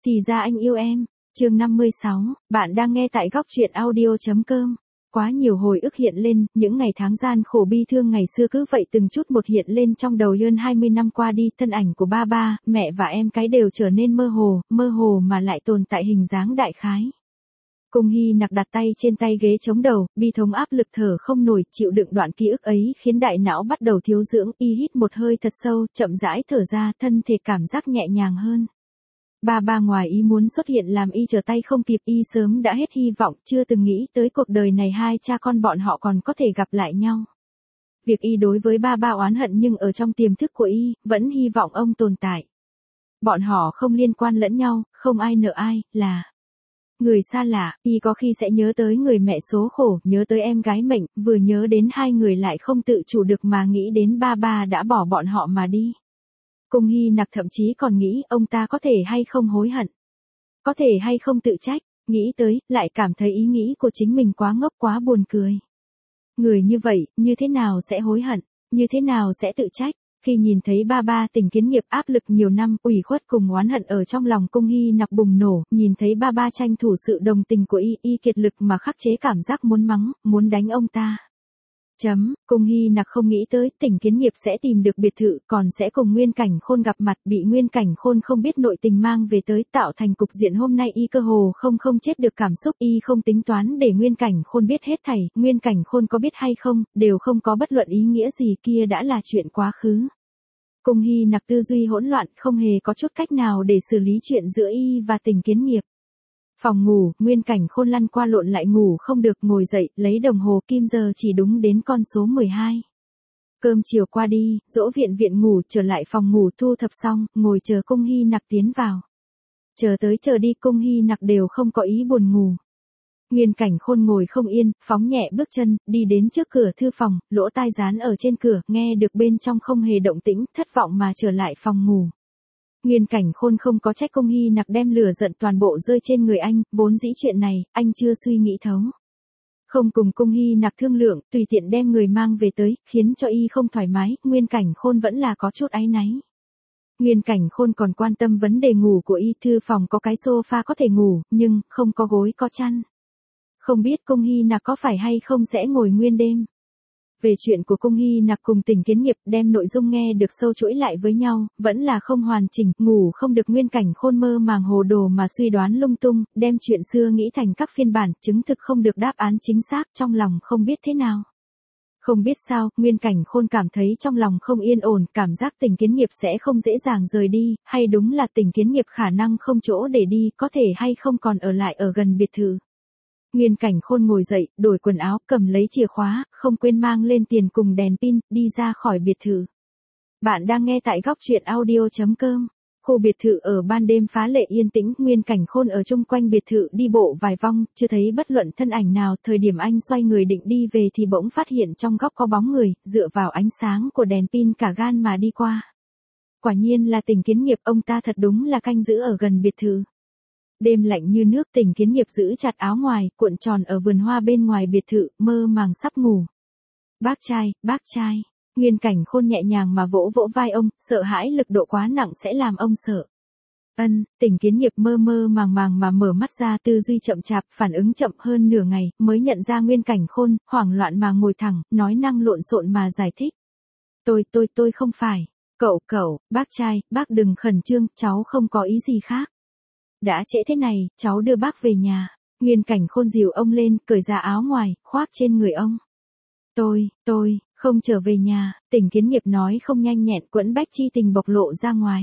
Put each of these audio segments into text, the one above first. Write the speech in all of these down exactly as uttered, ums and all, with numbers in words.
Thì ra anh yêu em. Chương năm mươi sáu, bạn đang nghe tại góc truyện audio.com. Quá nhiều hồi ức hiện lên, những ngày tháng gian khổ bi thương ngày xưa cứ vậy từng chút một hiện lên trong đầu. Hơn hai mươi năm qua đi, thân ảnh của ba ba, mẹ và em cái đều trở nên mơ hồ, mơ hồ mà lại tồn tại hình dáng đại khái. Cung Hy Nặc đặt tay trên tay ghế chống đầu, bi thống áp lực thở không nổi, chịu đựng đoạn ký ức ấy khiến đại não bắt đầu thiếu dưỡng. Y hít một hơi thật sâu, chậm rãi thở ra, thân thể cảm giác nhẹ nhàng hơn. Ba ba ngoài ý muốn xuất hiện làm y trở tay không kịp. Y sớm đã hết hy vọng, chưa từng nghĩ tới cuộc đời này hai cha con bọn họ còn có thể gặp lại nhau. Việc y đối với ba ba oán hận nhưng ở trong tiềm thức của y, vẫn hy vọng ông tồn tại. Bọn họ không liên quan lẫn nhau, không ai nợ ai, là người xa lạ. Y có khi sẽ nhớ tới người mẹ số khổ, nhớ tới em gái mệnh, vừa nhớ đến hai người lại không tự chủ được mà nghĩ đến ba ba đã bỏ bọn họ mà đi. Cung Hy Nặc thậm chí còn nghĩ ông ta có thể hay không hối hận, có thể hay không tự trách. Nghĩ tới, lại cảm thấy ý nghĩ của chính mình quá ngốc, quá buồn cười. Người như vậy, như thế nào sẽ hối hận, như thế nào sẽ tự trách? Khi nhìn thấy ba ba Tình Kiến Nghiệp áp lực nhiều năm, ủy khuất cùng oán hận ở trong lòng Cung Hy Nặc bùng nổ, nhìn thấy ba ba tranh thủ sự đồng tình của y, y kiệt lực mà khắc chế cảm giác muốn mắng, muốn đánh ông ta. Chấm, Cung Hy Nặc không nghĩ tới Tình Kiến Nghiệp sẽ tìm được biệt thự, còn sẽ cùng Nguyên Cảnh Khôn gặp mặt, bị Nguyên Cảnh Khôn không biết nội tình mang về tới, tạo thành cục diện hôm nay. Y cơ hồ không không chết được cảm xúc. Y không tính toán để Nguyên Cảnh Khôn biết hết thảy, Nguyên Cảnh Khôn có biết hay không, đều không có bất luận ý nghĩa gì, kia đã là chuyện quá khứ. Cung Hy Nặc tư duy hỗn loạn, không hề có chút cách nào để xử lý chuyện giữa y và Tình Kiến Nghiệp. Phòng ngủ, Nguyên Cảnh Khôn lăn qua lộn lại ngủ không được, ngồi dậy, lấy đồng hồ kim giờ chỉ đúng đến con số mười hai. Cơm chiều qua đi, dỗ viện viện ngủ, trở lại phòng ngủ thu thập xong, ngồi chờ Cung Hy Nặc tiến vào. Chờ tới chờ đi, Cung Hy Nặc đều không có ý buồn ngủ. Nguyên Cảnh Khôn ngồi không yên, phóng nhẹ bước chân, đi đến trước cửa thư phòng, lỗ tai dán ở trên cửa, nghe được bên trong không hề động tĩnh, thất vọng mà trở lại phòng ngủ. Nguyên Cảnh Khôn không có trách Cung Hy Nặc đem lửa giận toàn bộ rơi trên người anh, vốn dĩ chuyện này, anh chưa suy nghĩ thấu. Không cùng Cung Hy Nặc thương lượng, tùy tiện đem người mang về tới, khiến cho y không thoải mái, Nguyên Cảnh Khôn vẫn là có chút áy náy. Nguyên Cảnh Khôn còn quan tâm vấn đề ngủ của y, thư phòng có cái sofa có thể ngủ, nhưng, không có gối có chăn. Không biết Cung Hy Nặc có phải hay không sẽ ngồi nguyên đêm. Về chuyện của Cung Hy Nặc cùng Tình Kiến Nghiệp, đem nội dung nghe được sâu chuỗi lại với nhau, vẫn là không hoàn chỉnh, ngủ không được. Nguyên Cảnh Khôn mơ màng hồ đồ mà suy đoán lung tung, đem chuyện xưa nghĩ thành các phiên bản, chứng thực không được đáp án chính xác, trong lòng không biết thế nào. Không biết sao, Nguyên Cảnh Khôn cảm thấy trong lòng không yên ổn, cảm giác Tình Kiến Nghiệp sẽ không dễ dàng rời đi, hay đúng là Tình Kiến Nghiệp khả năng không chỗ để đi, có thể hay không còn ở lại ở gần biệt thự. Nguyên Cảnh Khôn ngồi dậy, đổi quần áo, cầm lấy chìa khóa, không quên mang lên tiền cùng đèn pin, đi ra khỏi biệt thự. Bạn đang nghe tại góc truyện audio.com. Khu biệt thự ở ban đêm phá lệ yên tĩnh, Nguyên Cảnh Khôn ở chung quanh biệt thự đi bộ vài vòng, chưa thấy bất luận thân ảnh nào. Thời điểm anh xoay người định đi về thì bỗng phát hiện trong góc có bóng người, dựa vào ánh sáng của đèn pin cả gan mà đi qua. Quả nhiên là Tình Kiến Nghiệp, ông ta thật đúng là canh giữ ở gần biệt thự. Đêm lạnh như nước, Tình Kiến Nghiệp giữ chặt áo ngoài, cuộn tròn ở vườn hoa bên ngoài biệt thự, mơ màng sắp ngủ. Bác trai, bác trai. Nguyên Cảnh Khôn nhẹ nhàng mà vỗ vỗ vai ông, sợ hãi lực độ quá nặng sẽ làm ông sợ. Ân, Tình Kiến Nghiệp mơ mơ màng màng mà mở mắt ra, tư duy chậm chạp, phản ứng chậm hơn nửa ngày, mới nhận ra Nguyên Cảnh Khôn, hoảng loạn mà ngồi thẳng, nói năng lộn xộn mà giải thích. Tôi, tôi, tôi không phải. Cậu, cậu, bác trai, bác đừng khẩn trương, cháu không có ý gì khác. Đã trễ thế này, cháu đưa bác về nhà. Nguyên Cảnh Khôn dìu ông lên, cởi ra áo ngoài, khoác trên người ông. Tôi, tôi, không trở về nhà, Tình Kiến Nghiệp nói không nhanh nhẹn, quẫn bách chi tình bộc lộ ra ngoài.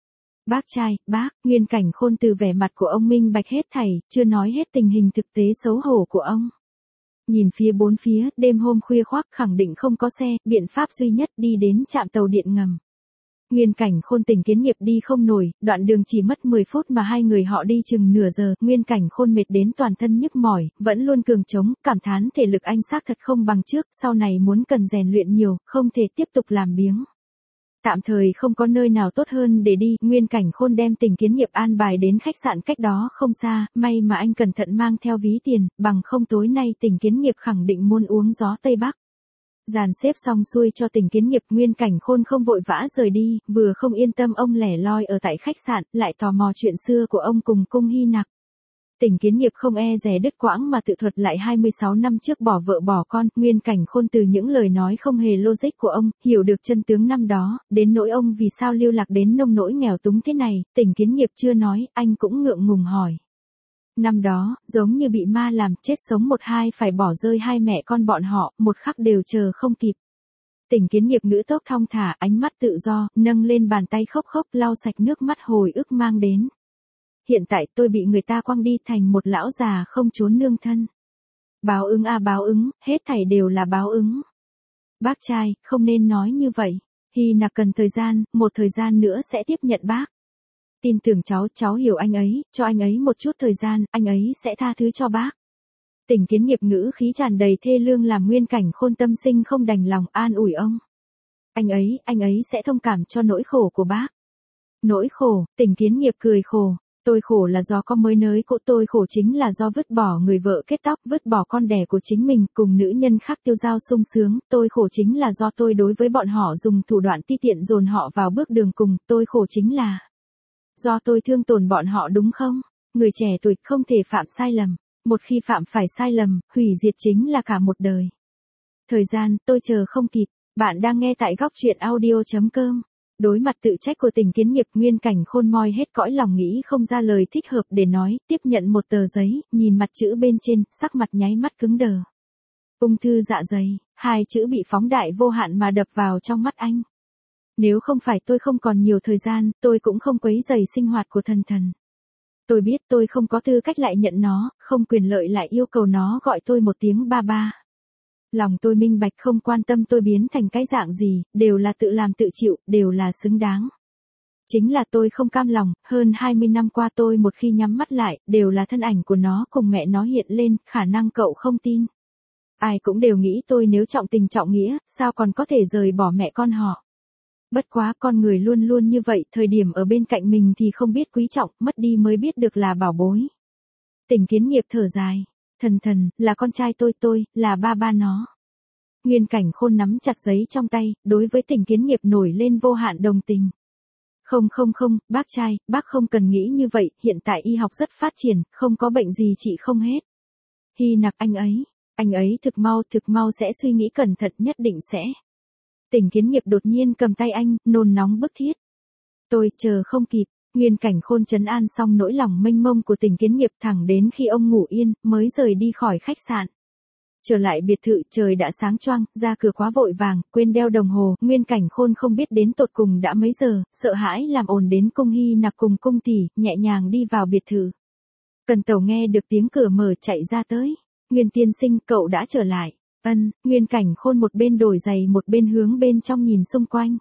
Bác trai, bác, Nguyên Cảnh Khôn từ vẻ mặt của ông minh bạch hết thảy, chưa nói hết tình hình thực tế xấu hổ của ông. Nhìn phía bốn phía, đêm hôm khuya khoác, khẳng định không có xe, biện pháp duy nhất đi đến trạm tàu điện ngầm. Nguyên Cảnh Khôn Tình Kiến Nghiệp đi không nổi, đoạn đường chỉ mất mười phút mà hai người họ đi chừng nửa giờ. Nguyên Cảnh Khôn mệt đến toàn thân nhức mỏi, vẫn luôn cường trống, cảm thán thể lực anh xác thật không bằng trước, sau này muốn cần rèn luyện nhiều, không thể tiếp tục làm biếng. Tạm thời không có nơi nào tốt hơn để đi, Nguyên Cảnh Khôn đem Tình Kiến Nghiệp an bài đến khách sạn cách đó không xa, may mà anh cẩn thận mang theo ví tiền, bằng không tối nay Tình Kiến Nghiệp khẳng định muốn uống gió Tây Bắc. Dàn xếp xong xuôi cho Tỉnh Kiến Nghiệp, Nguyên Cảnh Khôn không vội vã rời đi, vừa không yên tâm ông lẻ loi ở tại khách sạn, lại tò mò chuyện xưa của ông cùng Cung Hy Nặc. Tỉnh Kiến Nghiệp không e dè đứt quãng mà tự thuật lại hai mươi sáu năm trước bỏ vợ bỏ con, Nguyên Cảnh Khôn từ những lời nói không hề logic của ông, hiểu được chân tướng năm đó, đến nỗi ông vì sao lưu lạc đến nông nỗi nghèo túng thế này, Tỉnh Kiến Nghiệp chưa nói, anh cũng ngượng ngùng hỏi. Năm đó, giống như bị ma làm, chết sống một hai phải bỏ rơi hai mẹ con bọn họ, một khắc đều chờ không kịp. Tỉnh Kiến Nghiệp ngữ tốc thong thả, ánh mắt tự do, nâng lên bàn tay khóc khóc lau sạch nước mắt hồi ức mang đến. Hiện tại tôi bị người ta quăng đi thành một lão già không chốn nương thân. Báo ứng à báo ứng, hết thảy đều là báo ứng. Bác trai, không nên nói như vậy. Hy Nặc cần thời gian, một thời gian nữa sẽ tiếp nhận bác. Tin tưởng cháu, cháu hiểu anh ấy, cho anh ấy một chút thời gian, anh ấy sẽ tha thứ cho bác. Tỉnh Kiến Nghiệp ngữ khí tràn đầy thê lương làm Nguyên Cảnh Khôn tâm sinh không đành lòng, an ủi ông. Anh ấy, anh ấy sẽ thông cảm cho nỗi khổ của bác. Nỗi khổ, Tỉnh Kiến Nghiệp cười khổ. Tôi khổ là do con mới nới cũ, tôi khổ chính là do vứt bỏ người vợ kết tóc, vứt bỏ con đẻ của chính mình, cùng nữ nhân khác tiêu dao sung sướng, tôi khổ chính là do tôi đối với bọn họ dùng thủ đoạn ti tiện dồn họ vào bước đường cùng, tôi khổ chính là do tôi thương tổn bọn họ đúng không? Người trẻ tuổi không thể phạm sai lầm, một khi phạm phải sai lầm, hủy diệt chính là cả một đời. Thời gian, tôi chờ không kịp, bạn đang nghe tại góc truyện audio chấm com. Đối mặt tự trách của Tỉnh Kiến Nghiệp, Nguyên Cảnh Khôn moi hết cõi lòng nghĩ không ra lời thích hợp để nói, tiếp nhận một tờ giấy, nhìn mặt chữ bên trên, sắc mặt nháy mắt cứng đờ. Ung thư dạ dày, hai chữ bị phóng đại vô hạn mà đập vào trong mắt anh. Nếu không phải tôi không còn nhiều thời gian, tôi cũng không quấy rầy sinh hoạt của thần thần. Tôi biết tôi không có tư cách lại nhận nó, không quyền lợi lại yêu cầu nó gọi tôi một tiếng ba ba. Lòng tôi minh bạch, không quan tâm tôi biến thành cái dạng gì, đều là tự làm tự chịu, đều là xứng đáng. Chính là tôi không cam lòng, hơn hai mươi năm qua tôi một khi nhắm mắt lại, đều là thân ảnh của nó cùng mẹ nó hiện lên, khả năng cậu không tin. Ai cũng đều nghĩ tôi nếu trọng tình trọng nghĩa, sao còn có thể rời bỏ mẹ con họ. Bất quá con người luôn luôn như vậy, thời điểm ở bên cạnh mình thì không biết quý trọng, mất đi mới biết được là bảo bối. Tỉnh Kiến Nghiệp thở dài. Thần thần, là con trai tôi tôi, là ba ba nó. Nguyên Cảnh Khôn nắm chặt giấy trong tay, đối với Tỉnh Kiến Nghiệp nổi lên vô hạn đồng tình. Không không không, bác trai, bác không cần nghĩ như vậy, hiện tại y học rất phát triển, không có bệnh gì trị không hết. Hy Nặc anh ấy, anh ấy thực mau, thực mau sẽ suy nghĩ cẩn thận, nhất định sẽ. Tỉnh Kiến Nghiệp đột nhiên cầm tay anh, nôn nóng bức thiết. Tôi, chờ không kịp. Nguyên Cảnh Khôn trấn an xong nỗi lòng mênh mông của Tỉnh Kiến Nghiệp, thẳng đến khi ông ngủ yên, mới rời đi khỏi khách sạn. Trở lại biệt thự, trời đã sáng choang, ra cửa quá vội vàng, quên đeo đồng hồ, Nguyên Cảnh Khôn không biết đến tột cùng đã mấy giờ, sợ hãi làm ồn đến Cung Hy Nặc cùng Cung tỷ, nhẹ nhàng đi vào biệt thự. Cần Tẩu nghe được tiếng cửa mở chạy ra tới. Nguyên tiên sinh, cậu đã trở lại. Ân, Nguyên Cảnh Khôn một bên đổi giày một bên hướng bên trong nhìn xung quanh.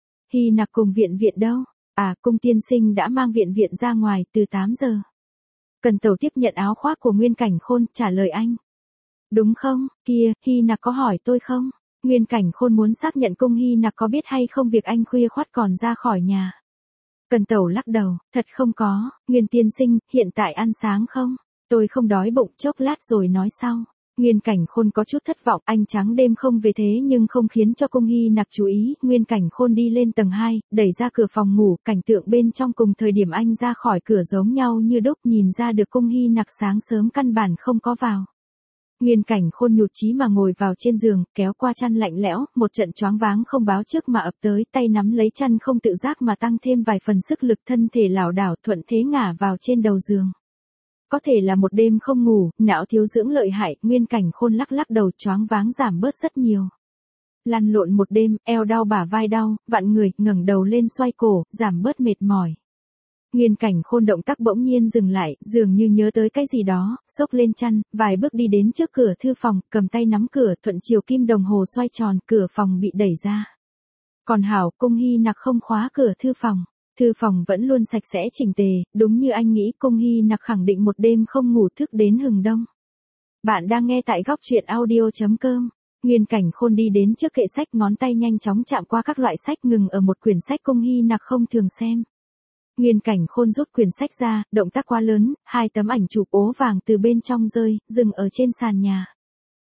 Hy Nặc cùng Viện Viện đâu? À, Cung tiên sinh đã mang Viện Viện ra ngoài từ tám giờ. Cần Tẩu tiếp nhận áo khoác của Nguyên Cảnh Khôn, trả lời anh. Đúng không, kia, Hy Nặc có hỏi tôi không? Nguyên Cảnh Khôn muốn xác nhận Cung Hy Nặc có biết hay không việc anh khuya khoắt còn ra khỏi nhà. Cần Tẩu lắc đầu, thật không có, Nguyên tiên sinh, hiện tại ăn sáng không? Tôi không đói bụng, chốc lát rồi nói sau. Nguyên Cảnh Khôn có chút thất vọng, anh trắng đêm không về thế nhưng không khiến cho Cung Hy Nặc chú ý, Nguyên Cảnh Khôn đi lên tầng hai, đẩy ra cửa phòng ngủ, cảnh tượng bên trong cùng thời điểm anh ra khỏi cửa giống nhau như đúc, nhìn ra được Cung Hy Nặc sáng sớm căn bản không có vào. Nguyên Cảnh Khôn nhụt chí mà ngồi vào trên giường, kéo qua chăn lạnh lẽo, một trận choáng váng không báo trước mà ập tới, tay nắm lấy chăn không tự giác mà tăng thêm vài phần sức lực, thân thể lảo đảo thuận thế ngả vào trên đầu giường. Có thể là một đêm không ngủ, não thiếu dưỡng lợi hại, Nguyên Cảnh Khôn lắc lắc đầu, choáng váng giảm bớt rất nhiều. Lăn lộn một đêm, eo đau bả vai đau, vặn người, ngẩng đầu lên xoay cổ, giảm bớt mệt mỏi. Nguyên Cảnh Khôn động tác bỗng nhiên dừng lại, dường như nhớ tới cái gì đó, xốc lên chăn, vài bước đi đến trước cửa thư phòng, cầm tay nắm cửa, thuận chiều kim đồng hồ xoay tròn, cửa phòng bị đẩy ra. Còn hảo, Cung Hy Nặc không khóa cửa thư phòng. Thư phòng vẫn luôn sạch sẽ chỉnh tề, đúng như anh nghĩ, Cung Hy Nặc khẳng định một đêm không ngủ thức đến hừng đông. Bạn đang nghe tại góc truyện audio chấm com. Nguyên Cảnh Khôn đi đến trước kệ sách, ngón tay nhanh chóng chạm qua các loại sách, ngừng ở một quyển sách Cung Hy Nặc không thường xem. Nguyên Cảnh Khôn rút quyển sách ra, động tác quá lớn, hai tấm ảnh chụp ố vàng từ bên trong rơi, dừng ở trên sàn nhà.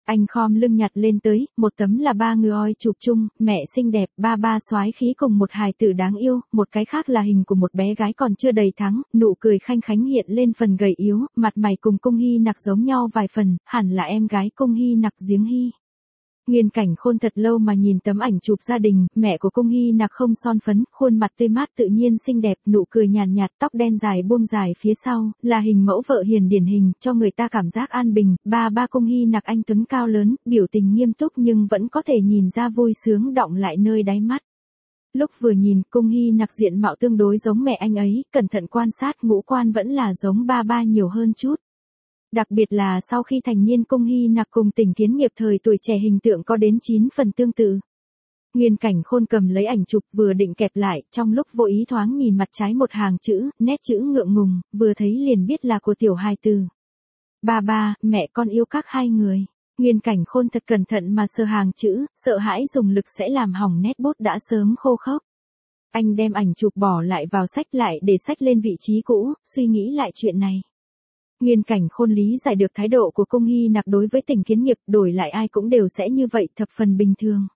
Anh khom lưng nhặt lên tới, một tấm là ba người oi chụp chung, mẹ xinh đẹp, ba ba soái khí cùng một hài tử đáng yêu, một cái khác là hình của một bé gái còn chưa đầy tháng, nụ cười khanh khánh hiện lên phần gầy yếu, mặt mày cùng Cung Hy Nặc giống nhau vài phần, hẳn là em gái Cung Hy Nặc Giếng Hy. Nguyên Cảnh Khôn thật lâu mà nhìn tấm ảnh chụp gia đình, mẹ của Cung Hy Nặc không son phấn, khuôn mặt tươi mát tự nhiên xinh đẹp, nụ cười nhàn nhạt, tóc đen dài buông dài phía sau, là hình mẫu vợ hiền điển hình, cho người ta cảm giác an bình. Ba ba Cung Hy Nặc anh tuấn cao lớn, biểu tình nghiêm túc nhưng vẫn có thể nhìn ra vui sướng đọng lại nơi đáy mắt. Lúc vừa nhìn, Cung Hy Nặc diện mạo tương đối giống mẹ anh ấy, cẩn thận quan sát ngũ quan vẫn là giống ba ba nhiều hơn chút. Đặc biệt là sau khi thành niên Cung Hy Nặc cùng Tỉnh Kiến Nghiệp thời tuổi trẻ hình tượng có đến chín phần tương tự. Nguyên Cảnh Khôn cầm lấy ảnh chụp vừa định kẹp lại, trong lúc vô ý thoáng nhìn mặt trái một hàng chữ, nét chữ ngượng ngùng, vừa thấy liền biết là của tiểu hài tử. Ba ba, mẹ con yêu các hai người. Nguyên Cảnh Khôn thật cẩn thận mà sờ hàng chữ, sợ hãi dùng lực sẽ làm hỏng nét bút đã sớm khô khốc. Anh đem ảnh chụp bỏ lại vào sách lại để sách lên vị trí cũ, suy nghĩ lại chuyện này. Nguyên Cảnh Khôn lý giải được thái độ của Cung Hy Nặc đối với Tỉnh Kiến Nghiệp, đổi lại ai cũng đều sẽ như vậy, thập phần bình thường.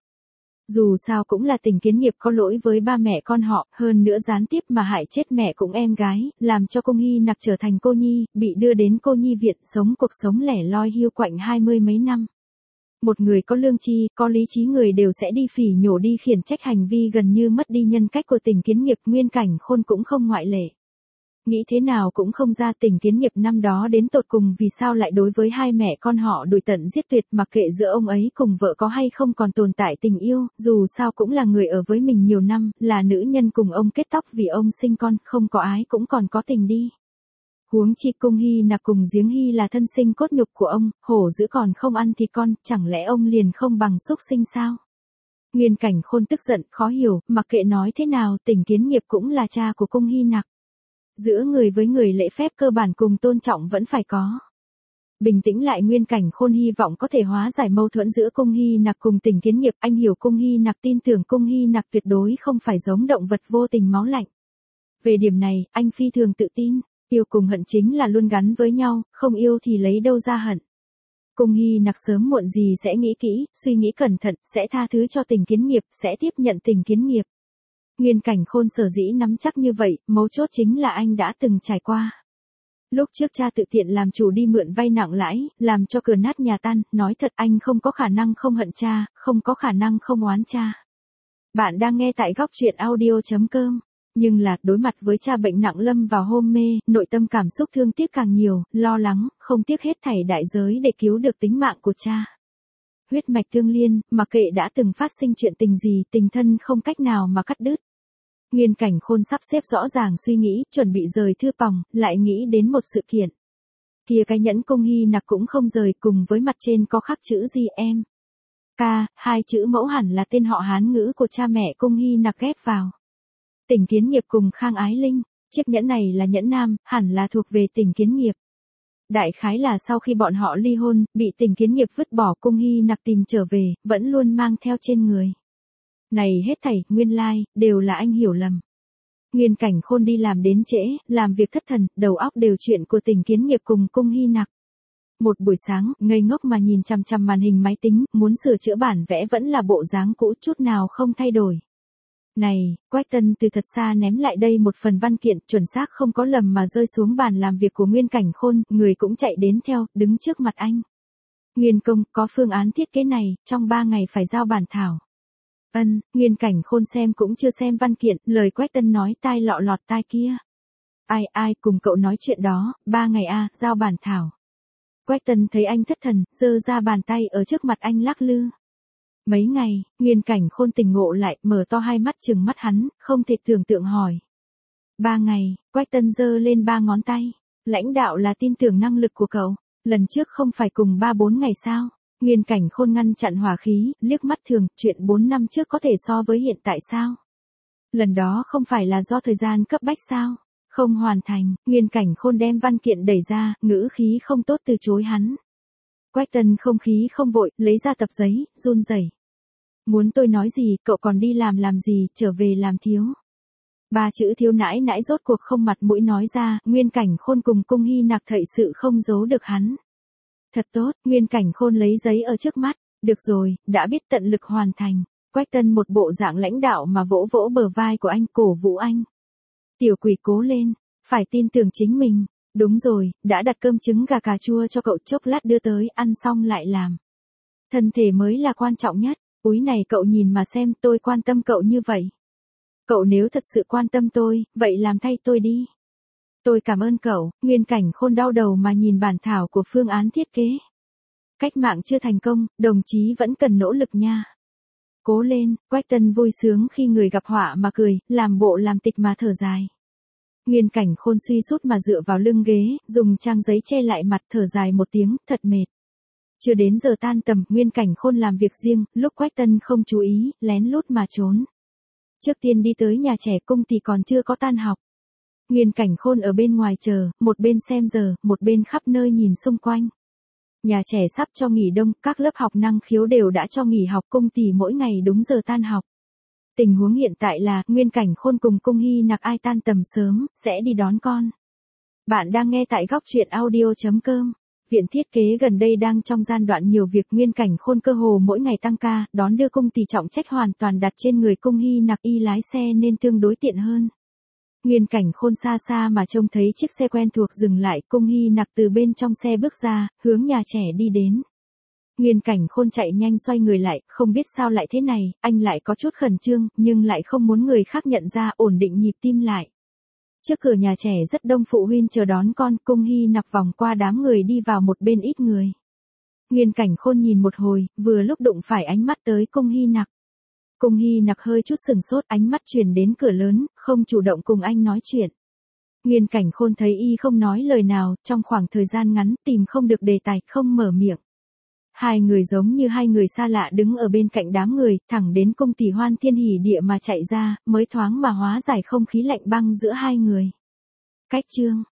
Dù sao cũng là Tỉnh Kiến Nghiệp có lỗi với ba mẹ con họ, hơn nữa gián tiếp mà hại chết mẹ cũng em gái, làm cho Cung Hy Nặc trở thành cô nhi, bị đưa đến cô nhi viện sống cuộc sống lẻ loi hiu quạnh hai mươi mấy năm. Một người có lương tri, có lý trí người đều sẽ đi phỉ nhổ đi khiển trách hành vi gần như mất đi nhân cách của Tỉnh Kiến Nghiệp, Nguyên Cảnh Khôn cũng không ngoại lệ. Nghĩ thế nào cũng không ra Tỉnh Kiến Nghiệp năm đó đến tột cùng vì sao lại đối với hai mẹ con họ đuổi tận giết tuyệt, mặc kệ giữa ông ấy cùng vợ có hay không còn tồn tại tình yêu, dù sao cũng là người ở với mình nhiều năm, là nữ nhân cùng ông kết tóc vì ông sinh con, không có ái cũng còn có tình đi. Huống chi Cung Hy Nặc cùng Giếng Hy là thân sinh cốt nhục của ông, hổ dữ còn không ăn thịt con, chẳng lẽ ông liền không bằng súc sinh sao? Nguyên Cảnh Khôn tức giận, khó hiểu, mặc kệ nói thế nào, Tỉnh Kiến Nghiệp cũng là cha của Cung Hy Nặc. Giữa người với người lễ phép cơ bản cùng tôn trọng vẫn phải có. Bình tĩnh lại, Nguyên Cảnh Khôn hy vọng có thể hóa giải mâu thuẫn giữa Cung Hy Nặc cùng Tỉnh Kiến Nghiệp. Anh hiểu Cung Hy Nặc, tin tưởng Cung Hy Nặc tuyệt đối không phải giống động vật vô tình máu lạnh. Về điểm này, anh phi thường tự tin, yêu cùng hận chính là luôn gắn với nhau, không yêu thì lấy đâu ra hận. Cung Hy Nặc sớm muộn gì sẽ nghĩ kỹ, suy nghĩ cẩn thận, sẽ tha thứ cho Tỉnh Kiến Nghiệp, sẽ tiếp nhận Tỉnh Kiến Nghiệp. Nguyên Cảnh Khôn sở dĩ nắm chắc như vậy, mấu chốt chính là anh đã từng trải qua. Lúc trước cha tự tiện làm chủ đi mượn vay nặng lãi, làm cho cửa nát nhà tan, nói thật anh không có khả năng không hận cha, không có khả năng không oán cha. Bạn đang nghe tại góc truyện audio chấm com. Nhưng là, đối mặt với cha bệnh nặng lâm vào hôn mê, nội tâm cảm xúc thương tiếc càng nhiều, lo lắng, không tiếc hết thảy đại giới để cứu được tính mạng của cha. Huyết mạch tương liên, mặc kệ đã từng phát sinh chuyện tình gì, tình thân không cách nào mà cắt đứt. Nguyên Cảnh Khôn sắp xếp rõ ràng suy nghĩ, chuẩn bị rời thư phòng, lại nghĩ đến một sự kiện. Kia cái nhẫn Cung Hy Nặc cũng không rời, cùng với mặt trên có khắc chữ gì em. Ca, hai chữ mẫu hẳn là tên họ Hán ngữ của cha mẹ Cung Hy Nặc ghép vào. Tỉnh Kiến Nghiệp cùng Khang Ái Linh, chiếc nhẫn này là nhẫn nam, hẳn là thuộc về Tỉnh Kiến Nghiệp. Đại khái là sau khi bọn họ ly hôn, bị Tỉnh Kiến Nghiệp vứt bỏ, Cung Hy Nặc tìm trở về, vẫn luôn mang theo trên người. Này hết thảy, nguyên lai, like, đều là anh hiểu lầm. Nguyên Cảnh Khôn đi làm đến trễ, làm việc thất thần, đầu óc đều chuyện của Tỉnh Kiến Nghiệp cùng Cung Hy Nặc. Một buổi sáng, ngây ngốc mà nhìn chằm chằm màn hình máy tính, muốn sửa chữa bản vẽ vẫn là bộ dáng cũ, chút nào không thay đổi. Này, Quách Tân từ thật xa ném lại đây một phần văn kiện, chuẩn xác không có lầm mà rơi xuống bàn làm việc của Nguyên Cảnh Khôn, người cũng chạy đến theo, đứng trước mặt anh. Nguyên công, có phương án thiết kế này, trong ba ngày phải giao bản thảo. Ân, Nguyên Cảnh Khôn xem cũng chưa xem văn kiện, lời Quách Tân nói tai lọ lọt tai kia. Ai ai cùng cậu nói chuyện đó, ba ngày a, à, giao bản thảo. Quách Tân thấy anh thất thần, giơ ra bàn tay ở trước mặt anh lắc lư. Mấy ngày, Nguyên Cảnh Khôn tỉnh ngộ lại, mở to hai mắt trừng mắt hắn, không thể tưởng tượng hỏi. Ba ngày, Quách Tân giơ lên ba ngón tay. Lãnh đạo là tin tưởng năng lực của cậu, lần trước không phải cùng ba bốn ngày sao? Nguyên Cảnh Khôn ngăn chặn hỏa khí, liếc mắt thường, chuyện bốn năm trước có thể so với hiện tại sao? Lần đó không phải là do thời gian cấp bách sao? Không hoàn thành, Nguyên Cảnh Khôn đem văn kiện đẩy ra, ngữ khí không tốt từ chối hắn. Quách Tân không khí không vội, lấy ra tập giấy, run rẩy. Muốn tôi nói gì, cậu còn đi làm làm gì, trở về làm thiếu. Ba chữ thiếu nãi nãi rốt cuộc không mặt mũi nói ra, Nguyên Cảnh Khôn cùng Cung Hy Nặc thậy sự không giấu được hắn. Thật tốt, Nguyên Cảnh Khôn lấy giấy ở trước mắt, được rồi, đã biết tận lực hoàn thành. Quách Tân một bộ dạng lãnh đạo mà vỗ vỗ bờ vai của anh, cổ vũ anh. Tiểu Quỷ cố lên, phải tin tưởng chính mình. Đúng rồi, đã đặt cơm trứng gà cà chua cho cậu, chốc lát đưa tới, ăn xong lại làm. Thân thể mới là quan trọng nhất. Úi này cậu nhìn mà xem, tôi quan tâm cậu như vậy. Cậu nếu thật sự quan tâm tôi, vậy làm thay tôi đi. Tôi cảm ơn cậu. Nguyên Cảnh Khôn đau đầu mà nhìn bản thảo của phương án thiết kế. Cách mạng chưa thành công, đồng chí vẫn cần nỗ lực nha. Cố lên. Quách Tân vui sướng khi người gặp họa mà cười, làm bộ làm tịch mà thở dài. Nguyên Cảnh Khôn suy sút mà dựa vào lưng ghế, dùng trang giấy che lại mặt, thở dài một tiếng, thật mệt. Chưa đến giờ tan tầm, Nguyên Cảnh Khôn làm việc riêng, lúc Quách Tân không chú ý, lén lút mà trốn. Trước tiên đi tới nhà trẻ, cung thì còn chưa có tan học. Nguyên Cảnh Khôn ở bên ngoài chờ, một bên xem giờ, một bên khắp nơi nhìn xung quanh. Nhà trẻ sắp cho nghỉ đông, các lớp học năng khiếu đều đã cho nghỉ học, cung thì mỗi ngày đúng giờ tan học. Tình huống hiện tại là, Nguyên Cảnh Khôn cùng Cung Hy Nặc ai tan tầm sớm, sẽ đi đón con. Bạn đang nghe tại góc truyện audio chấm com. Viện thiết kế gần đây đang trong giai đoạn nhiều việc, Nguyên Cảnh Khôn cơ hồ mỗi ngày tăng ca, đón đưa Cung thì trọng trách hoàn toàn đặt trên người Cung Hy Nặc, y lái xe nên tương đối tiện hơn. Nguyên Cảnh Khôn xa xa mà trông thấy chiếc xe quen thuộc dừng lại, Cung Hy Nặc từ bên trong xe bước ra, hướng nhà trẻ đi đến. Nguyên Cảnh Khôn chạy nhanh xoay người lại, không biết sao lại thế này, anh lại có chút khẩn trương, nhưng lại không muốn người khác nhận ra, ổn định nhịp tim lại. Trước cửa nhà trẻ rất đông phụ huynh chờ đón con, Cung Hy Nặc vòng qua đám người đi vào một bên ít người. Nguyên Cảnh Khôn nhìn một hồi, vừa lúc đụng phải ánh mắt tới Cung Hy Nặc. Cung Hy Nặc hơi chút sừng sốt, ánh mắt chuyển đến cửa lớn, không chủ động cùng anh nói chuyện. Nguyên Cảnh Khôn thấy y không nói lời nào, trong khoảng thời gian ngắn tìm không được đề tài, không mở miệng. Hai người giống như hai người xa lạ đứng ở bên cạnh đám người, thẳng đến Cung Tỷ hoan thiên hỉ địa mà chạy ra, mới thoáng mà hóa giải không khí lạnh băng giữa hai người. Cách chương